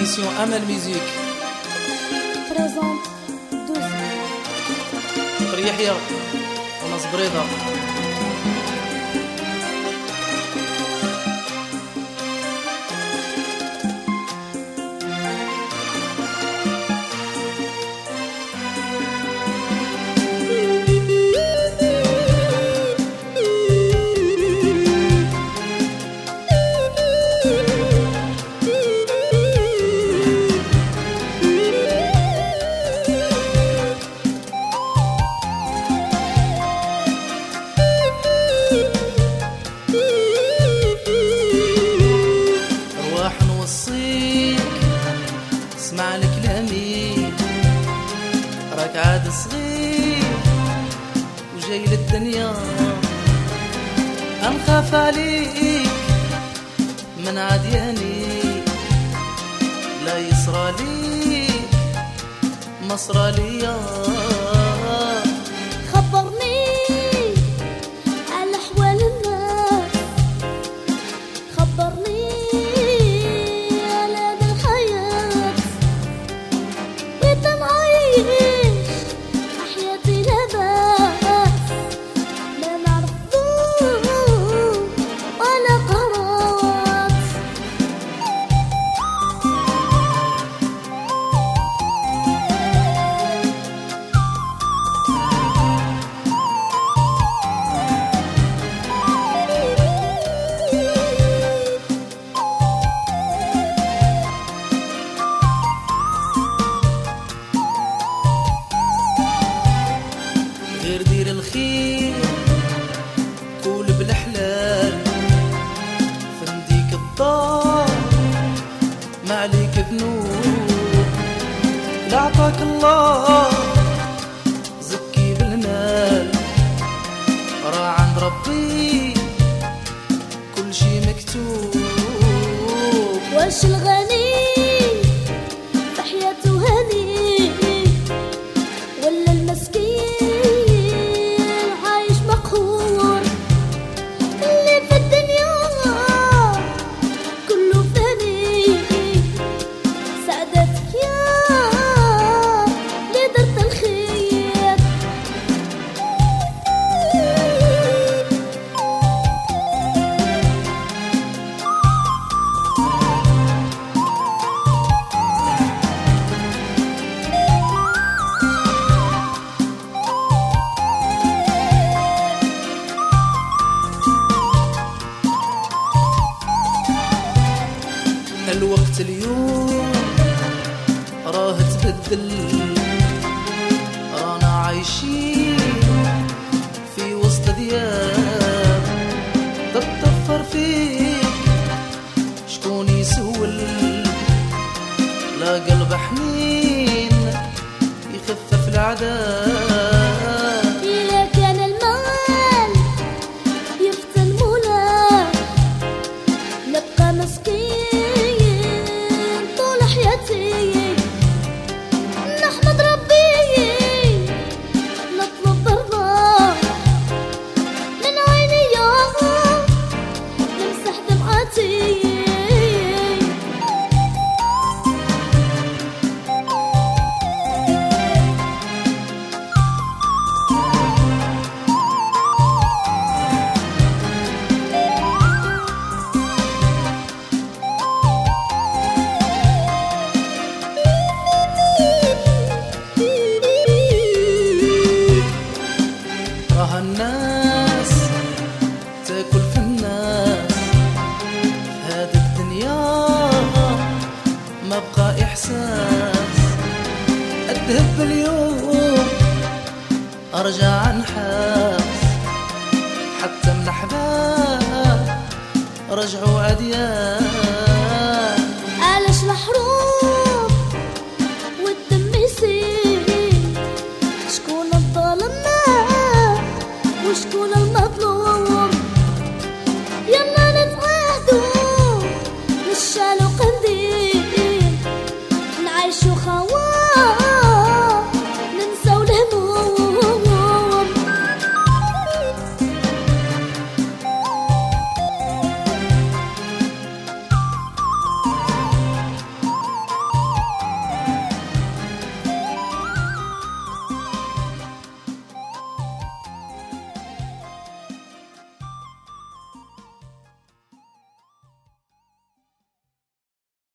édition Amel Musique. Présente 12. يحيى وناس بريضة. اسمع لكلامي راك عاد صغير وجاي للدنيا، انخاف عليك من عدياني، لا يصرى ليك ما صرى ليا. خبرني على احوال الناس، خبرني غير دير الخير قول بالحلال، فنديك الدار ما عليك ذنوب، لا عطاك الله زكي بالمال، راه عند ربي كل شي مكتوب. واش الغني بحياته هني ولا المسكين الوقت اليوم راه تبدل، رانا عايشين في وسط دياب، تتطفر فيك شكون يسول، لا قلب حنين يخفف العذاب. إلا كان المال يفتن مولاي نبقى مسكين نحمد ربي نطلب برضاه من عيني نمسح دمعتي. الناس تاكل في الناس، هذه الدنيا ما بقى احساس، الذهب اليوم ارجع انحاس، حتى من احباب رجعوا عديان.